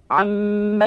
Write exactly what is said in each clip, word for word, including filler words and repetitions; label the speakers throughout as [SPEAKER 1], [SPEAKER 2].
[SPEAKER 1] عم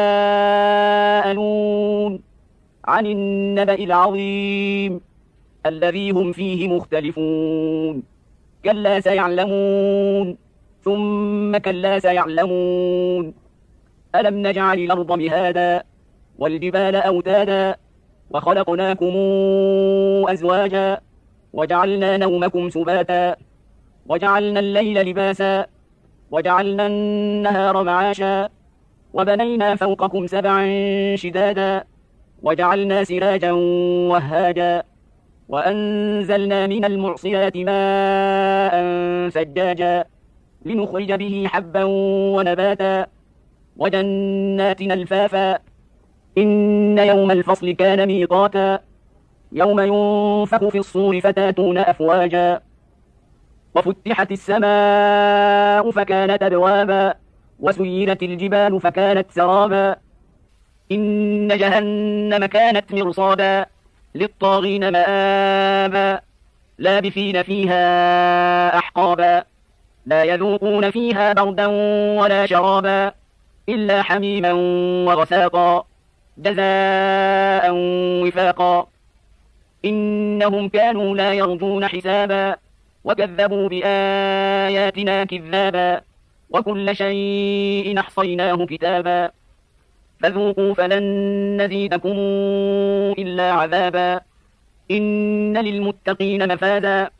[SPEAKER 1] يتساءلون عن النبأ العظيم الذي هم فيه مختلفون كلا سيعلمون ثم كلا سيعلمون ألم نجعل الأرض مهادا والجبال أوتادا وخلقناكم أزواجا وجعلنا نومكم سباتا وجعلنا الليل لباسا وجعلنا النهار معاشا وبنينا فوقكم سبعا شدادا وجعلنا سراجا وهاجا وأنزلنا من المعصرات ماء ثجاجا لنخرج به حبا ونباتا وجنات ألفافا إن يوم الفصل كان ميقاتا يوم ينفخ في الصور فتاتون أفواجا وفتحت السماء فكانت أبوابا وسيرت الجبال فكانت سرابا إن جهنم كانت مرصادا للطاغين مآبا لابثين فيها أحقابا لا يذوقون فيها بردا ولا شرابا إلا حميما وغساقا جزاء وفاقا إنهم كانوا لا يرجون حسابا وكذبوا بآياتنا كذابا وكل شيء أحصيناه كتابا فذوقوا فلن نزيدكم إلا عذابا إن للمتقين مفازا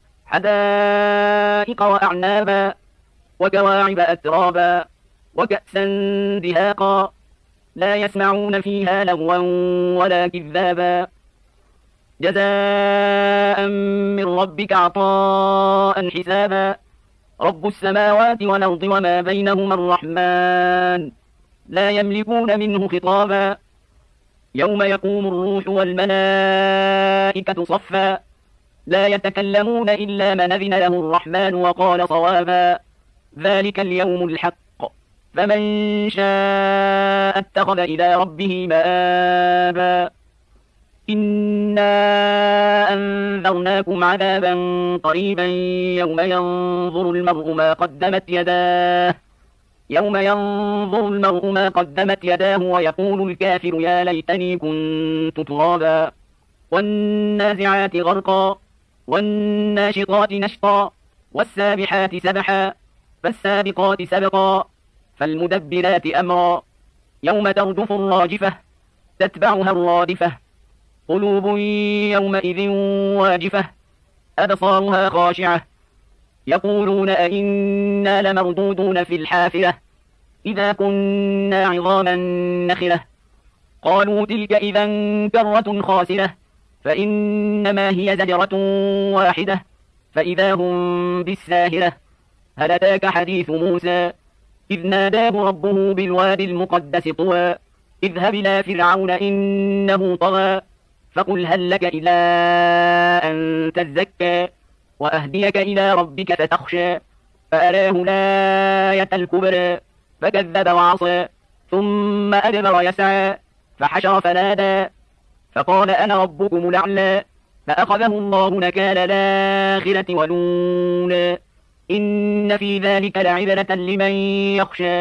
[SPEAKER 1] حدائق وأعنابا وكواعب أترابا وكأسا دهاقا لا يسمعون فيها لغوا ولا كذابا جزاء من ربك عطاء حسابا رب السماوات والأرض وما بينهما الرحمن لا يملكون منه خطابا يوم يقوم الروح والملائكة صفا لا يتكلمون إلا من أذن له الرحمن وقال صوابا ذلك اليوم الحق فمن شاء اتخذ إلى ربه مآبا إنا أنذرناكم عذابا قريبا يوم ينظر المرء ما قدمت يداه يوم ينظر المرء ما قدمت يداه ويقول الكافر يا ليتني كنت ترابا والنازعات غرقا والناشطات نشطا والسابحات سبحا فالسابقات سبقا فالمدبرات أمرا يوم ترجف الراجفة تتبعها الرادفة قلوب يومئذ واجفة أبصارها خاشعة يقولون أئنا لمردودون في الحافرة إذا كنا عظاما نخرة قالوا تلك إذا كرة خاسرة فإنما هي زجرة واحدة فإذا هم بالساهرة هل أتاك حديث موسى إذ ناداه ربه بالوادي المقدس طوى اذهب إلى فرعون إنه طغى فقل هل لك إلى أن تزكى وأهديك إلى ربك فتخشى فأراه الآية الكبرى فكذب وعصى ثم أدبر يسعى فحشر فنادى فقال أنا ربكم الأعلى فأخذه الله نكال الآخرة والأولى إن في ذلك لعبرة لمن يخشى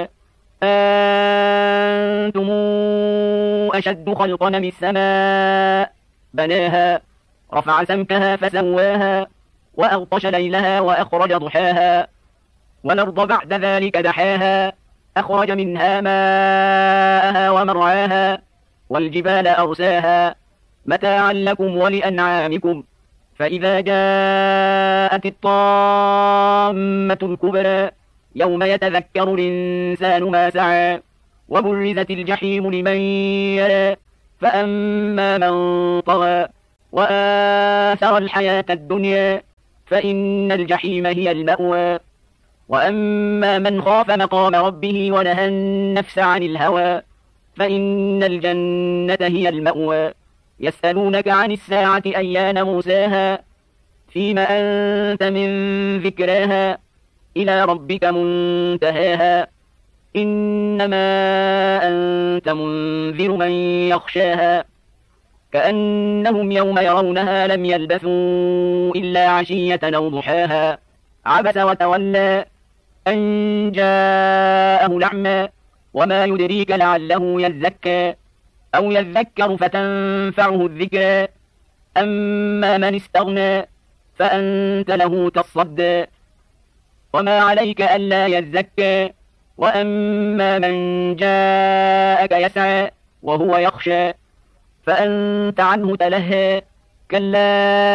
[SPEAKER 1] أنتم أشد خلقا من السماء بناها رفع سمكها فسواها وأغطش ليلها وأخرج ضحاها والأرض بعد ذلك دحاها أخرج منها ماءها ومرعاها والجبال أرساها متاعا لكم ولأنعامكم فإذا جاءت الطامة الكبرى يوم يتذكر الإنسان ما سعى وبرزت الجحيم لمن يرى فأما من طغى وآثر الحياة الدنيا فإن الجحيم هي المأوى وأما من خاف مقام ربه ونهى النفس عن الهوى فإن الجنة هي المأوى يسألونك عن الساعة أيان مرساها فيما أنت من ذكراها إلى ربك منتهاها إنما أنت منذر من يخشاها كأنهم يوم يرونها لم يلبثوا إلا عشية أو ضحاها عبس وتولى أن جاءه الأعمى وما يدريك لعله يزكى أو يذكر فتنفعه الذكرى أما من استغنى فأنت له تصدى وما عليك ألا يزكى وأما من جاءك يسعى وهو يخشى فأنت عنه تلهى كلا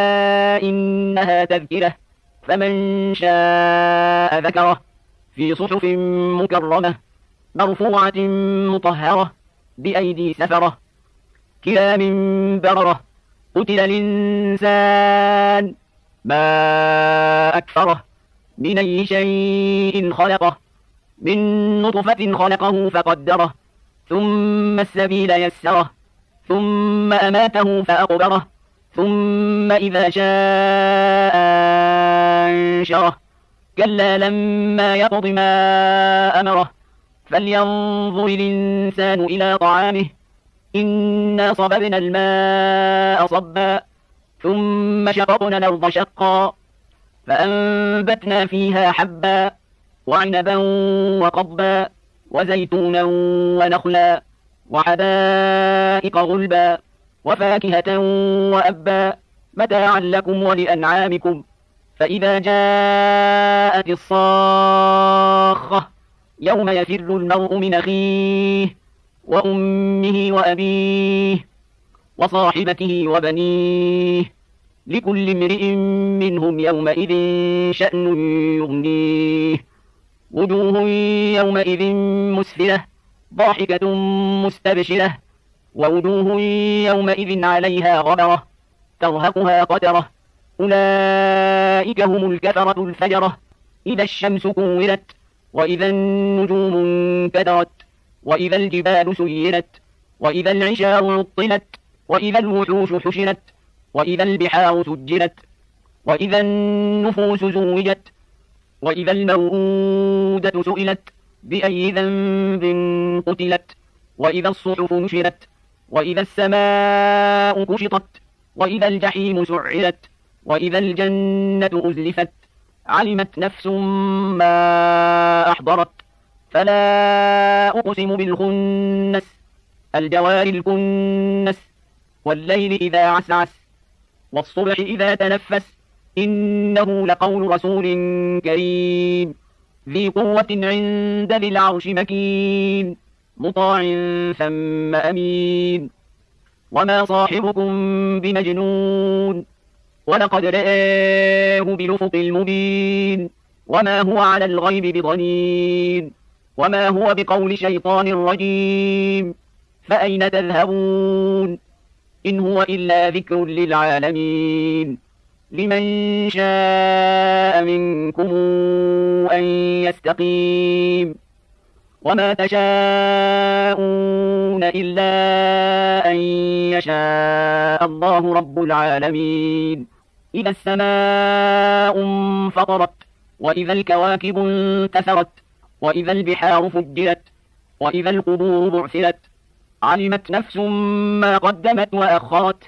[SPEAKER 1] إنها تذكرة فمن شاء ذكره في صحف مكرمة مرفوعة مطهرة بأيدي سفرة كرام بررة قتل الإنسان ما أكفره من أي شيء خلقه من نطفة خلقه فقدره ثم السبيل يسره ثم أماته فأقبره ثم إذا شاء أنشره كلا لما يقض ما أمره فلينظر الإنسان إلى طعامه إنا صببنا الماء صبا ثم شققنا الأرض شقا فأنبتنا فيها حبا وعنبا وقضبا وزيتونا ونخلا وحدائق غلبا وفاكهة وأبا متاعا لكم ولأنعامكم فإذا جاءت الصاخة يوم يفر المرء من أخيه وأمه وأبيه وصاحبته وبنيه لكل امرئ منهم يومئذ شأن يغنيه وجوه يومئذ مسفرة ضاحكة مستبشرة ووجوه يومئذ عليها غبرة ترهقها قترة أولئك هم الكفرة الفجرة إذا الشمس كورت وإذا النجوم انكدرت وإذا الجبال سيرت وإذا العشار عطلت وإذا الوحوش حشرت وإذا البحار سجرت وإذا النفوس زوجت وإذا الموءودة سئلت بأي ذنب قتلت وإذا الصحف نشرت وإذا السماء كشطت وإذا الجحيم سعرت وإذا الجنة أزلفت علمت نفس ما أحضرت فلا أقسم بالخنس الجوار الكنس والليل إذا عسعس والصبح إذا تنفس إنه لقول رسول كريم ذي قوة عند ذي العرش مكين مطاع ثم أمين وما صاحبكم بمجنون ولقد رآه بالأفق المبين وما هو على الغيب بضنين وما هو بقول شيطان رجيم فأين تذهبون إن هو إلا ذكر للعالمين لمن شاء منكم أن يستقيم وما تشاءون إلا أن يشاء الله رب العالمين إذا السماء انفطرت وإذا الكواكب انتثرت وإذا البحار فجرت وإذا القبور بعثرت علمت نفس ما قدمت وأخرت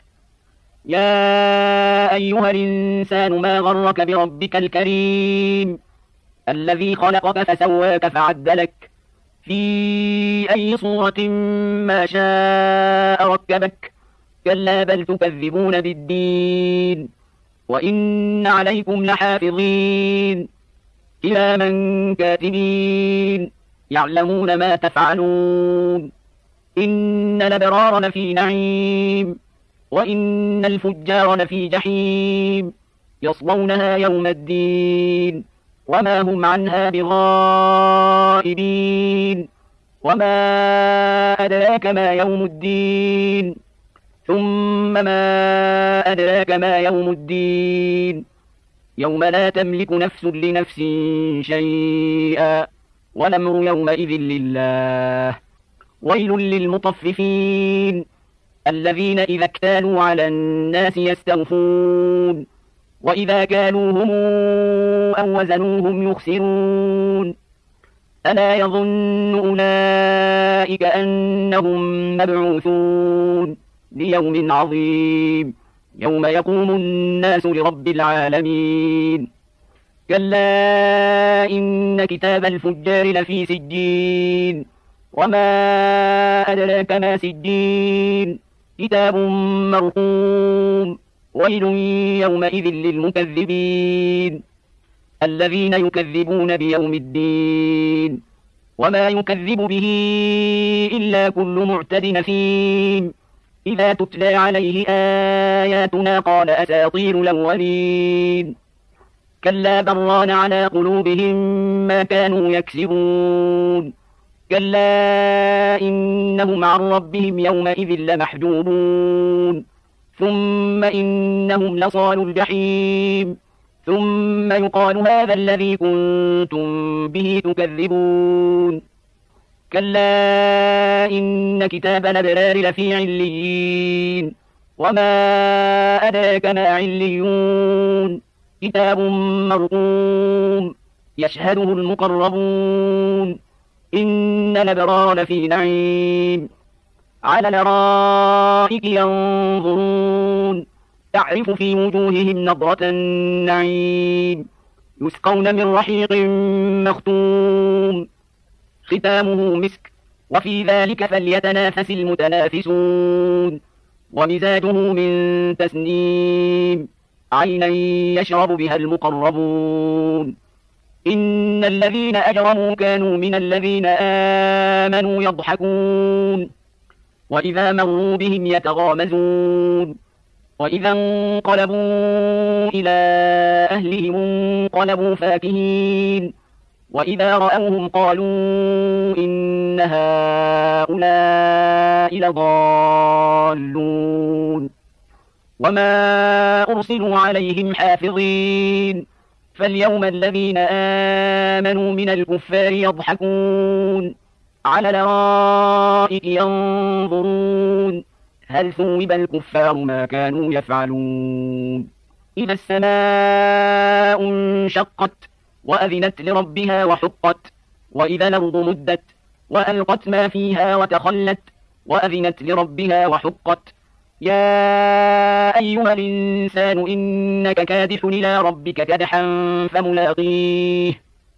[SPEAKER 1] يا أيها الإنسان ما غرك بربك الكريم الذي خلقك فسواك فعدلك في أي صورة ما شاء ركبك كلا بل تكذبون بالدين وإن عليكم لحافظين كراما كاتبين يعلمون ما تفعلون إن الأبرار لفي نعيم وإن الفجار لفي جحيم يصلونها يوم الدين وما هم عنها بغائبين وما أدراك ما يوم الدين ثم ما أدراك ما يوم الدين يوم لا تملك نفس لنفس شيئا والأمر يومئذ لله ويل للمطففين الذين إذا اكتالوا على الناس يستوفون وإذا كالوهم أو وزنوهم يخسرون ألا يظن أولئك أنهم مبعوثون ليوم عظيم يوم يقوم الناس لرب العالمين كلا إن كتاب الفجار لفي سجين وما أدراك ما سجين كتاب مرقوم ويل يومئذ للمكذبين الذين يكذبون بيوم الدين وما يكذب به إلا كل معتد نثيم إذا تتلى عليه آياتنا قال أساطير الأولين كلا بران على قلوبهم ما كانوا يكسبون كلا إنهم عن ربهم يومئذ لمحجوبون ثم إنهم لصالوا الجحيم ثم يقال هذا الذي كنتم به تكذبون كلا إن كتاب الأبرار لفي عليين وما أدراك ما عليون كتاب مرقوم يشهده المقربون إن الأبرار لفي نعيم على الأرائك ينظرون تعرف في وجوههم نضرة النعيم يسقون من رحيق مختوم ختامه مسك وفي ذلك فليتنافس المتنافسون ومزاجه من تسنيم عينا يشرب بها المقربون إن الذين أجرموا كانوا من الذين آمنوا يضحكون وإذا مروا بهم يتغامزون وإذا انقلبوا إلى أهلهم انقلبوا فاكهين وإذا رأوهم قالوا إن هؤلاء لضالون وما أرسلوا عليهم حافظين فاليوم الذين آمنوا من الكفار يضحكون على الأرائك ينظرون هل ثوب الكفار ما كانوا يفعلون إذا السماء انشقت وأذنت لربها وحقت وإذا الأرض مدت وألقت ما فيها وتخلت وأذنت لربها وحقت يا أيها الإنسان إنك كادح إلى ربك كدحا فملاقيه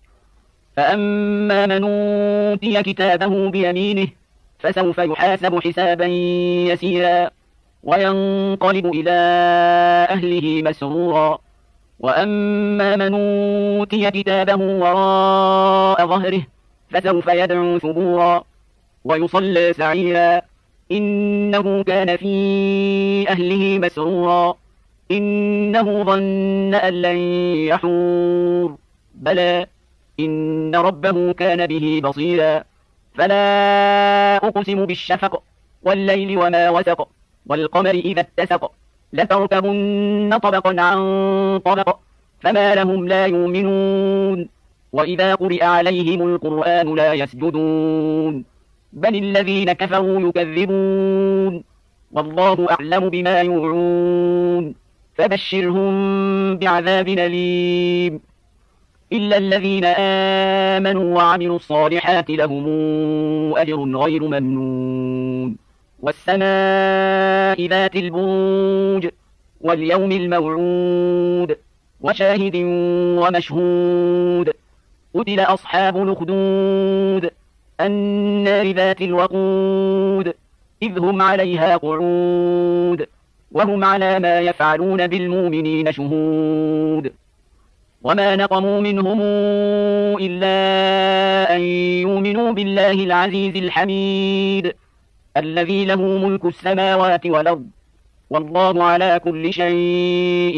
[SPEAKER 1] فأما من أوتي كتابه بيمينه فسوف يحاسب حسابا يسيرا وينقلب إلى أهله مسرورا وأما من أوتي كتابه وراء ظهره فسوف يدعو ثبورا ويصلى سعيرا إنه كان في أهله مسرورا إنه ظن أن لن يحور بلى إن ربه كان به بصيرا فلا أقسم بالشفق والليل وما وسق والقمر إذا اتسق لتركبن طبقا عن طبق فما لهم لا يؤمنون وإذا قرئ عليهم القرآن لا يسجدون بل الذين كفروا يكذبون والله أعلم بما يوعون فبشرهم بعذاب أليم إلا الذين آمنوا وعملوا الصالحات لهم أجر غير ممنون والسماء ذات البروج واليوم الموعود وشاهد ومشهود قتل أصحاب الأخدود النار ذات الوقود إذ هم عليها قعود وهم على ما يفعلون بالمؤمنين شهود وما نقموا منهم إلا أن يؤمنوا بالله العزيز الحميد الذي له ملك السماوات والأرض والله على كل شيء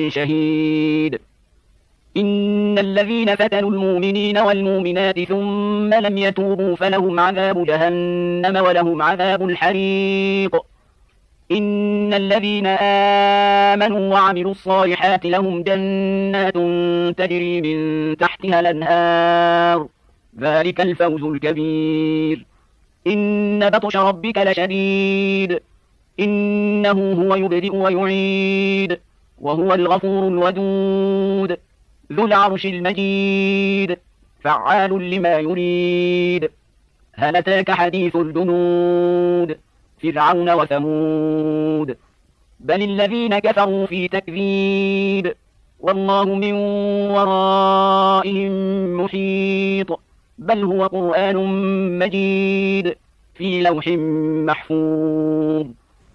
[SPEAKER 1] شهيد إن الذين فتنوا المؤمنين والمؤمنات ثم لم يتوبوا فلهم عذاب جهنم ولهم عذاب الحريق إن الذين آمنوا وعملوا الصالحات لهم جنات تجري من تحتها الأنهار ذلك الفوز الكبير إن بطش ربك لشديد إنه هو يبدئ ويعيد وهو الغفور الودود ذو العرش المجيد فعال لما يريد هل أتاك حديث الجنود فرعون وثمود بل الذين كفروا في تكذيب والله من ورائهم محيط بل هو قرآن مجيد في لوح محفوظ.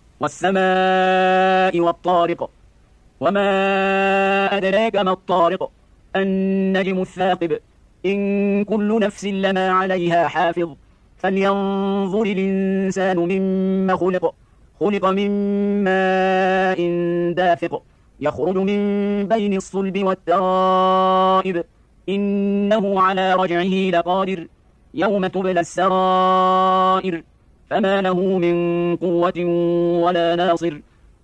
[SPEAKER 1] والسماء والطارق وما أدراك ما الطارق النجم الثاقب إن كل نفس لما عليها حافظ فلينظر الإنسان مما خلق خلق من ماء دافق يخرج من بين الصلب والترائب إنه على رجعه لقادر يوم تبلى السرائر فما له من قوة ولا ناصر.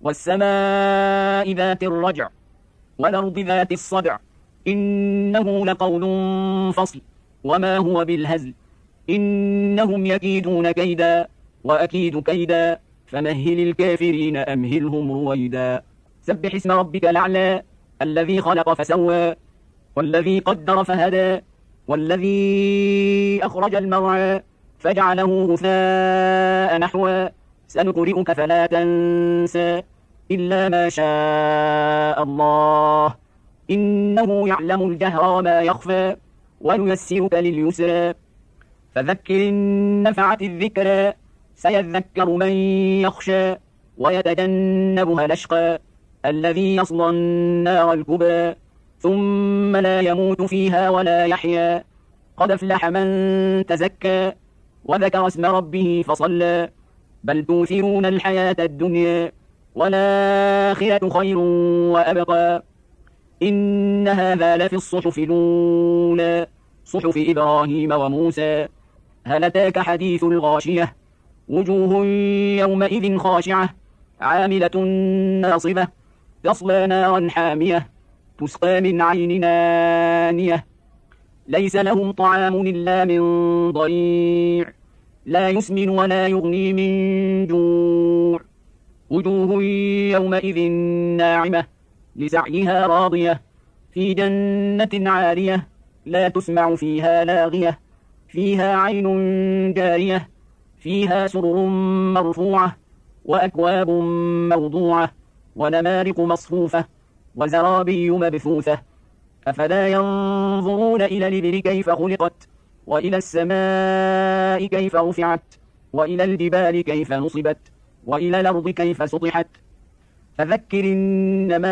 [SPEAKER 1] والسماء ذات الرجع والأرض ذات الصدع إنه لقول فصل وما هو بالهزل إنهم يكيدون كيدا وأكيد كيدا فمهل الكافرين أمهلهم رويدا. سبح اسم ربك الأعلى الذي خلق فسوى والذي قدر فهدى والذي أخرج المرعى فجعله غثاء نحوا سنقرئك فلا تنسى إلا ما شاء الله إنه يعلم الجهر وما يخفى ونيسرك لليسرى فذكر إن نفعت الذكرى سيذكر من يخشى ويتجنبها الأشقى الذي يصلى النار الكبرى ثم لا يموت فيها ولا يحيا قد أفلح من تزكى وذكر اسم ربه فصلى بل توثرون الحياة الدنيا والآخرة خير وأبقى إن هذا لفي الصحف الأولى صحف إبراهيم وموسى هل أتاك حديث الغاشية وجوه يومئذ خاشعة عاملة ناصبة تصلى نارا حامية تسقى من عين آنية ليس لهم طعام إلا من ضريع لا يسمن ولا يغني من جوع وجوه يومئذ ناعمة لسعيها راضية في جنة عالية لا تسمع فيها لاغية فيها عين جارية فيها سرر مرفوعة وأكواب موضوعة ونمارق مصفوفة وزرابي مبثوثة أفلا ينظرون إلى الإبل كيف خلقت وإلى السماء كيف رفعت وإلى الجبال كيف نصبت وإلى الأرض كيف سطحت فذكر إنما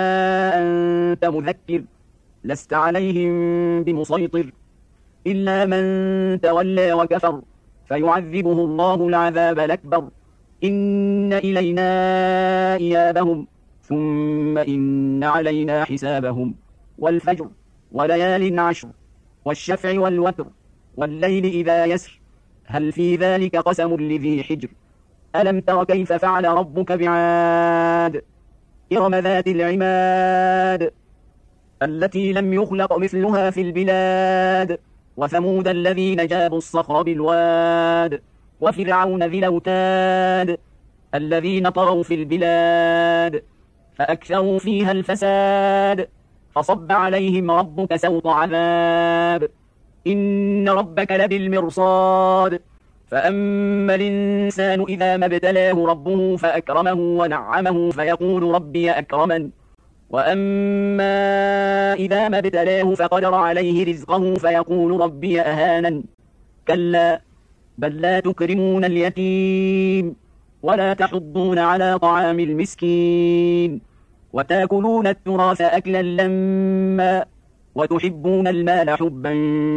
[SPEAKER 1] أنت مذكر لست عليهم بمسيطر إلا من تولى وكفر فيعذبه الله العذاب الأكبر إن إلينا إيابهم ثم إن علينا حسابهم والفجر وليال عشر والشفع والوتر والليل إذا يسر هل في ذلك قسم لذي حجر ألم تر كيف فعل ربك بعاد إرم ذات العماد التي لم يخلق مثلها في البلاد وثمود الذين جابوا الصخر بالواد وفرعون ذي الأوتاد الذين طغوا في البلاد فأكثروا فيها الفساد فصب عليهم ربك سوط عذاب إن ربك لبالمرصاد فأما الإنسان إذا ما ابتلاه ربه فأكرمه ونعمه فيقول ربي أكرمن وأما إذا ما ابتلاه فقدر عليه رزقه فيقول ربي أهانن كلا بل لا تكرمون اليتيم ولا تحضون على طعام المسكين وتاكلون التراث أكلا لما وتحبون المال حبا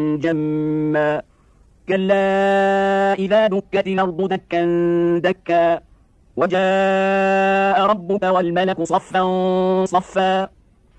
[SPEAKER 1] جما كلا إذا دكت الأرض دكا دكا وجاء ربك والملك صفا صفا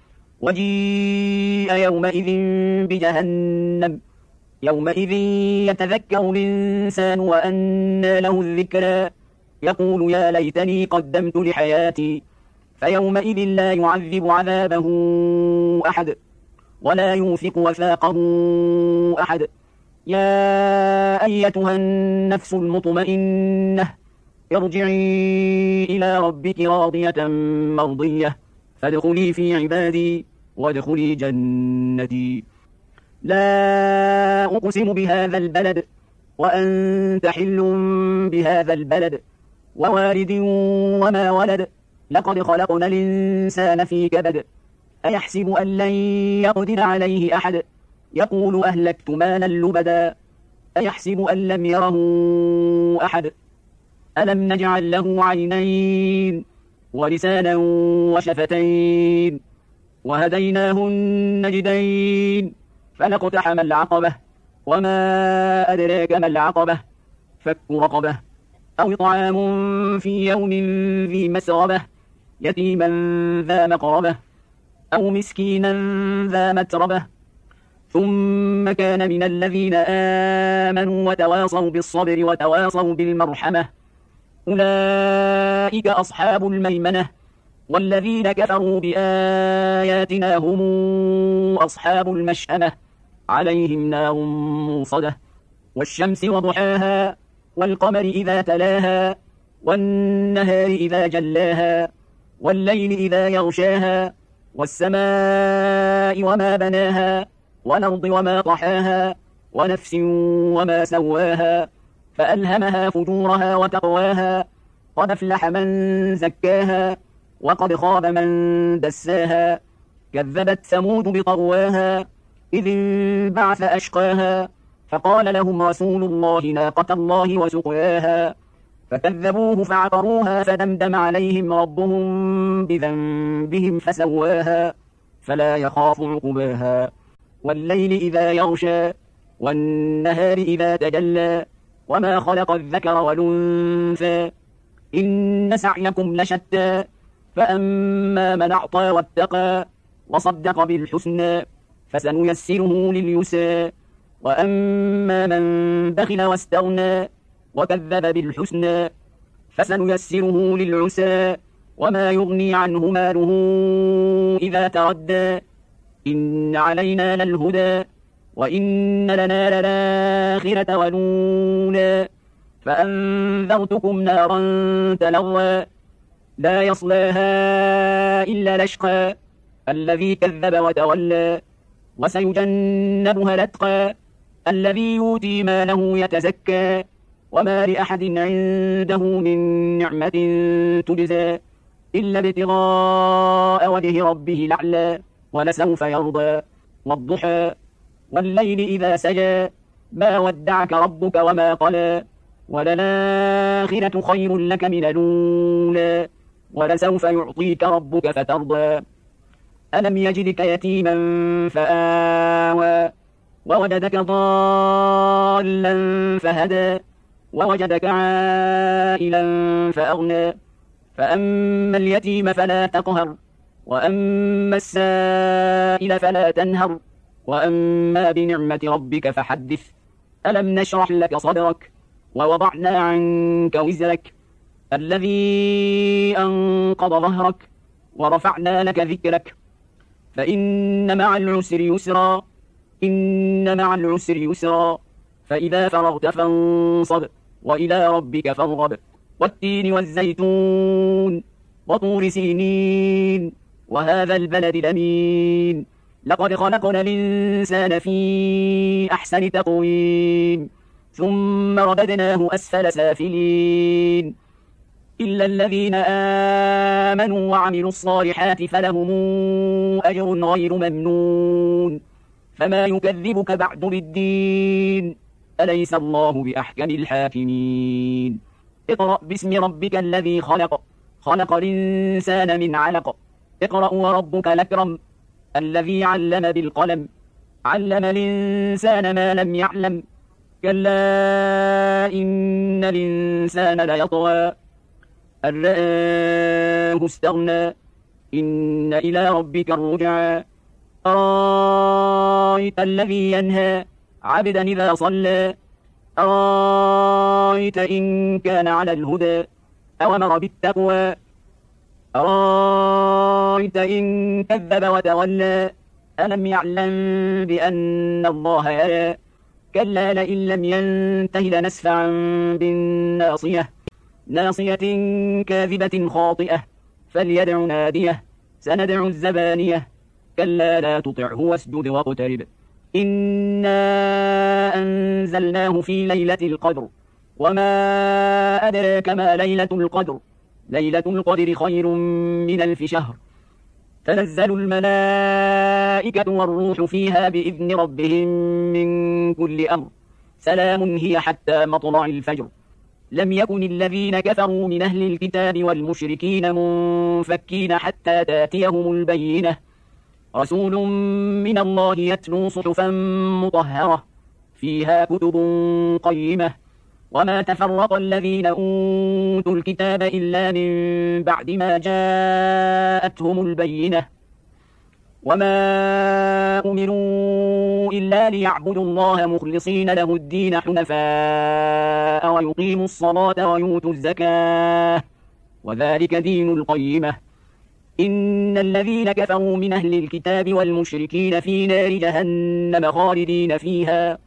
[SPEAKER 1] وجيء يومئذ بجهنم يومئذ يتذكر الإنسان وأنى له الذكرى يقول يا ليتني قدمت لحياتي فيومئذ لا يعذب عذابه أحد ولا يوثق وثاقه أحد يا أيتها النفس المطمئنة ارجعي إلى ربك راضية مرضية فادخلي في عبادي وادخلي جنتي لا أقسم بهذا البلد وأنت حل بهذا البلد ووالد وما ولد لقد خلقنا الإنسان في كبد أيحسب أن لن يقدر عليه أحد يقول أهلكت مالا لبدا أيحسب أن لم يره أحد ألم نجعل له عينين ولسانا وشفتين وهديناه النجدين فلاقتحم العقبة وما أدراك ما العقبة فك رقبة أو إطعام في يوم ذي مسغبة يتيما ذا مقربة أو مسكينا ذا متربة ثم كان من الذين آمنوا وتواصوا بالصبر وتواصوا بالمرحمة أولئك أصحاب الميمنة والذين كفروا بآياتنا هم أصحاب المشأمة عليهم نار موصدة والشمس وضحاها والقمر إذا تلاها والنهار إذا جلاها والليل إذا يغشاها والسماء وما بناها والأرض وما طحاها ونفس وما سواها فألهمها فجورها وتقواها قد أفلح من زكاها وقد خاب من دساها كذبت ثمود بطغواها إذ انبعث أشقاها فقال لهم رسول الله ناقة الله وسقياها فكذبوه فعقروها فدمدم عليهم ربهم بذنبهم فسواها فلا يخاف عقباها والليل إذا يغشى والنهار إذا تجلى وما خلق الذكر والأنثى إن سعيكم لشتى فأما من أعطى واتقى وصدق بالحسنى فسنيسره لليسرى وأما من بخل واستغنى وكذب بالحسنى فسنيسره للعسرى وما يغني عنه ماله إذا تردى إن علينا للهدى وإن لنا للآخرة والأولى فأنذرتكم نارا تلظى لا يصلاها إلا الأشقى الذي كذب وتولى وسيجنبها الأتقى الذي يؤتي ماله يتزكى وما لأحد عنده من نعمة تجزى إلا ابتغاء وجه ربه الأعلى ولسوف يرضى والضحى والليل إذا سجى ما ودعك ربك وما قلى وللآخرة خير لك من الأولى ولسوف يعطيك ربك فترضى ألم يجدك يتيما فآوى ووجدك ضالا فهدى ووجدك عائلا فأغنى فأما اليتيم فلا تقهر وأما السائل فلا تنهر وأما بنعمة ربك فحدث ألم نشرح لك صدرك ووضعنا عنك وزرك الذي أنقض ظهرك ورفعنا لك ذكرك فإن مع العسر يسرا إن مع العسر يسرا فإذا فرغت فانصب وإلى ربك فارغب والتين والزيتون وطور سينين وهذا البلد الأمين لقد خلقنا الإنسان في أحسن تقويم ثم رددناه أسفل سافلين إلا الذين آمنوا وعملوا الصالحات فلهم أجر غير ممنون فما يكذبك بعد بالدين أليس الله بأحكم الحاكمين اقرأ باسم ربك الذي خلق خلق الإنسان من علق اقرأ وربك الأكرم الذي علم بالقلم علم الإنسان ما لم يعلم كلا إن الإنسان ليطغى أن رآه استغنى إن إلى ربك الرجعى أرأيت الذي ينهى عبدا إذا صلى أرأيت إن كان على الهدى أوامر بالتقوى أرأيت إن كذب وتولى ألم يعلم بأن الله يرى كلا لئن لم ينته لنسفعا بالناصية ناصية كاذبة خاطئة فليدع ناديه سندع الزبانية كلا لا تطعه واسجد واقترب إنا أنزلناه في ليلة القدر وما أدراك ما ليلة القدر ليلة القدر خير من ألف شهر تنزل الملائكة والروح فيها بإذن ربهم من كل أمر سلام هي حتى مطلع الفجر. لم يكن الذين كفروا من أهل الكتاب والمشركين منفكين حتى تأتيهم البينة رسول من الله يتلو صحفا مطهرة فيها كتب قيمة وما تفرق الذين أوتوا الكتاب إلا من بعد ما جاءتهم البينة وما أمروا إلا ليعبدوا الله مخلصين له الدين حنفاء ويقيموا الصلاة ويؤتوا الزكاة وذلك دين القيمة. إن الذين كفروا من أهل الكتاب والمشركين في نار جهنم خالدين فيها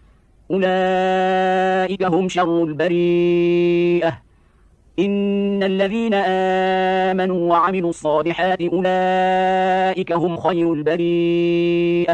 [SPEAKER 1] أولئك هم شر البريئة. إن الذين آمنوا وعملوا الصالحات أولئك هم خير البريئة.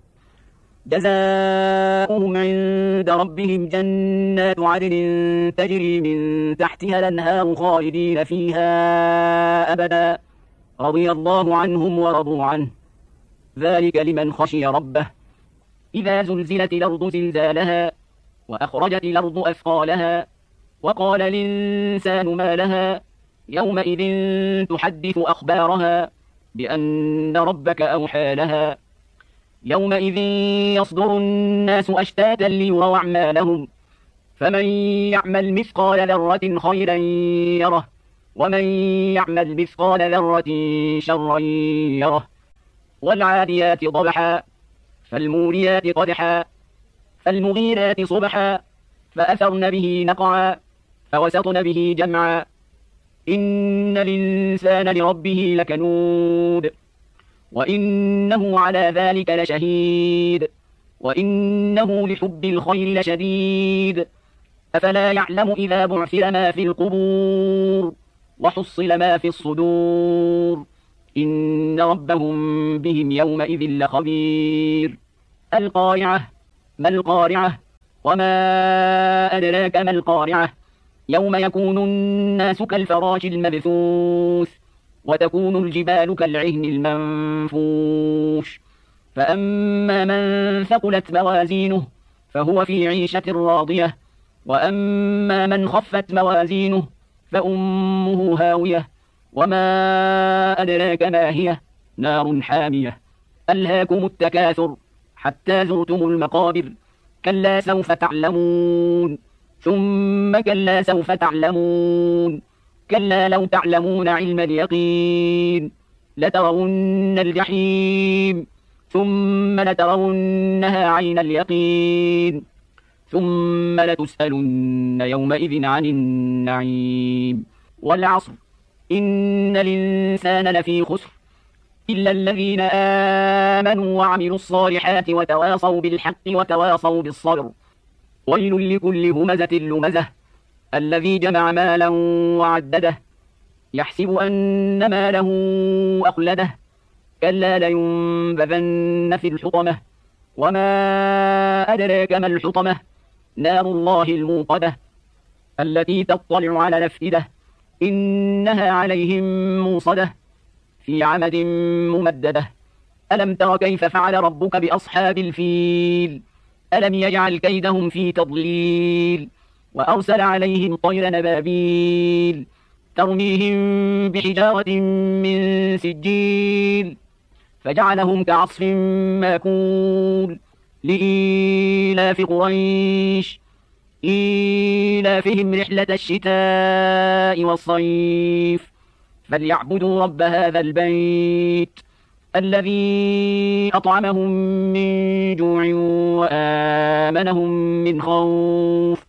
[SPEAKER 1] جزاؤهم عند ربهم جنات عدن تجري من تحتها الأنهار خالدين فيها أبدا رضي الله عنهم ورضوا عنه ذلك لمن خشي ربه. إذا زلزلت الأرض زلزالها وأخرجت الأرض أثقالها وقال الإنسان ما لها يومئذ تحدث أخبارها بأن ربك أوحى لها يومئذ يصدر الناس أشتاتا ليروا أعمالهم فمن يعمل مثقال ذرة خيرا يره ومن يعمل مثقال ذرة شرا يره. والعاديات ضبحا فالموريات قدحا فالمغيرات صبحا فأثرن به نقعا فوسطن به جمعا إن الإنسان لربه لكنود وإنه على ذلك لشهيد وإنه لحب الخير لشديد. أفلا يعلم إذا بعثر ما في القبور وحصل ما في الصدور إن ربهم بهم يومئذ لخبير. القارعة ما القارعة وما أدراك ما القارعة يوم يكون الناس كالفراش المبثوث وتكون الجبال كالعهن المنفوش فأما من ثقلت موازينه فهو في عيشة راضية وأما من خفت موازينه فأمه هاوية وما أدراك ما هي نار حامية. ألهاكم التكاثر حتى زرتم المقابر كلا سوف تعلمون ثم كلا سوف تعلمون كلا لو تعلمون علم اليقين لترون الجحيم ثم لترونها عين اليقين ثم لتسألن يومئذ عن النعيم. والعصر إن الإنسان لفي خسر إلا الذين آمنوا وعملوا الصالحات وتواصوا بالحق وتواصوا بالصبر. ويل لكل همزة لمزة الذي جمع مالا وعدده يحسب أن ماله أخلده كلا لينبذن في الحطمة وما أدراك ما الحطمة نار الله الموقدة التي تطلع على الأفئدة إنها عليهم موصدة في عمد ممددة. ألم تر كيف فعل ربك بأصحاب الفيل ألم يجعل كيدهم في تضليل وأرسل عليهم طير نبابيل ترميهم بحجارة من سجيل فجعلهم كعصف ماكول. لإيلاف قريش إيلافهم رحلة الشتاء والصيف فليعبدوا رب هذا البيت الذي أطعمهم من جوع وآمنهم من خوف.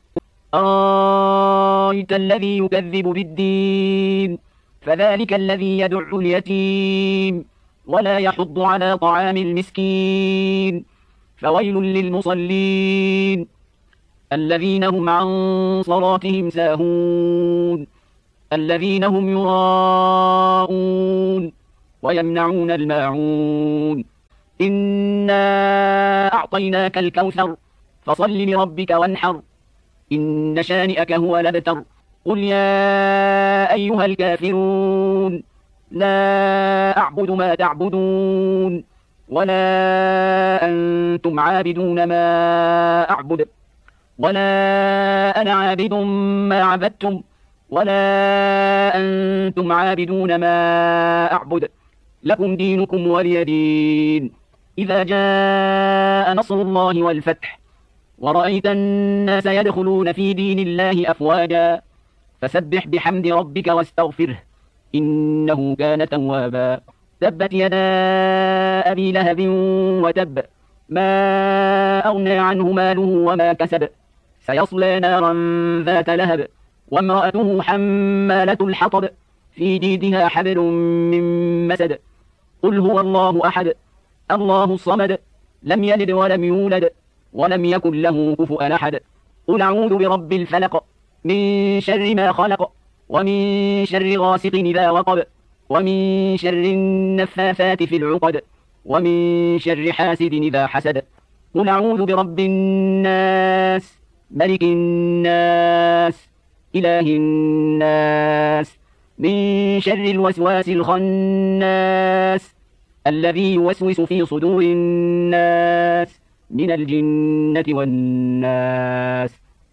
[SPEAKER 1] أرأيت الذي يكذب بالدين فذلك الذي يدع اليتيم ولا يحض على طعام المسكين فويل للمصلين الذين هم عن صلاتهم ساهون الذين هم يراءون ويمنعون الماعون. إنا أعطيناك الكوثر فصل لربك وانحر إن شانئك هو الأبتر. قل يا أيها الكافرون لا أعبد ما تعبدون ولا أنتم عابدون ما أعبد ولا أنا عابد ما عبدتم ولا أنتم عابدون ما أعبد لكم دينكم ولي دين. إذا جاء نصر الله والفتح ورأيت الناس يدخلون في دين الله أفواجا فسبح بحمد ربك واستغفره إنه كان توابا. تبت يدا أبي لهب وتب ما أغنى عنه ماله وما كسب سيصلى نارا ذات لهب وامرأته حمالة الحطب في جيدها حبل من مسد. قل هو الله أحد الله الصمد لم يلد ولم يولد ولم يكن له كفؤا أحد. قل أعوذ برب الفلق من شر ما خلق ومن شر غاسق إذا وقب ومن شر النفاثات في العقد ومن شر حاسد إذا حسد. قل أعوذ برب الناس ملك الناس إله الناس من شر الوسواس الخناس الذي يوسوس في صدور الناس من الجنة والناس.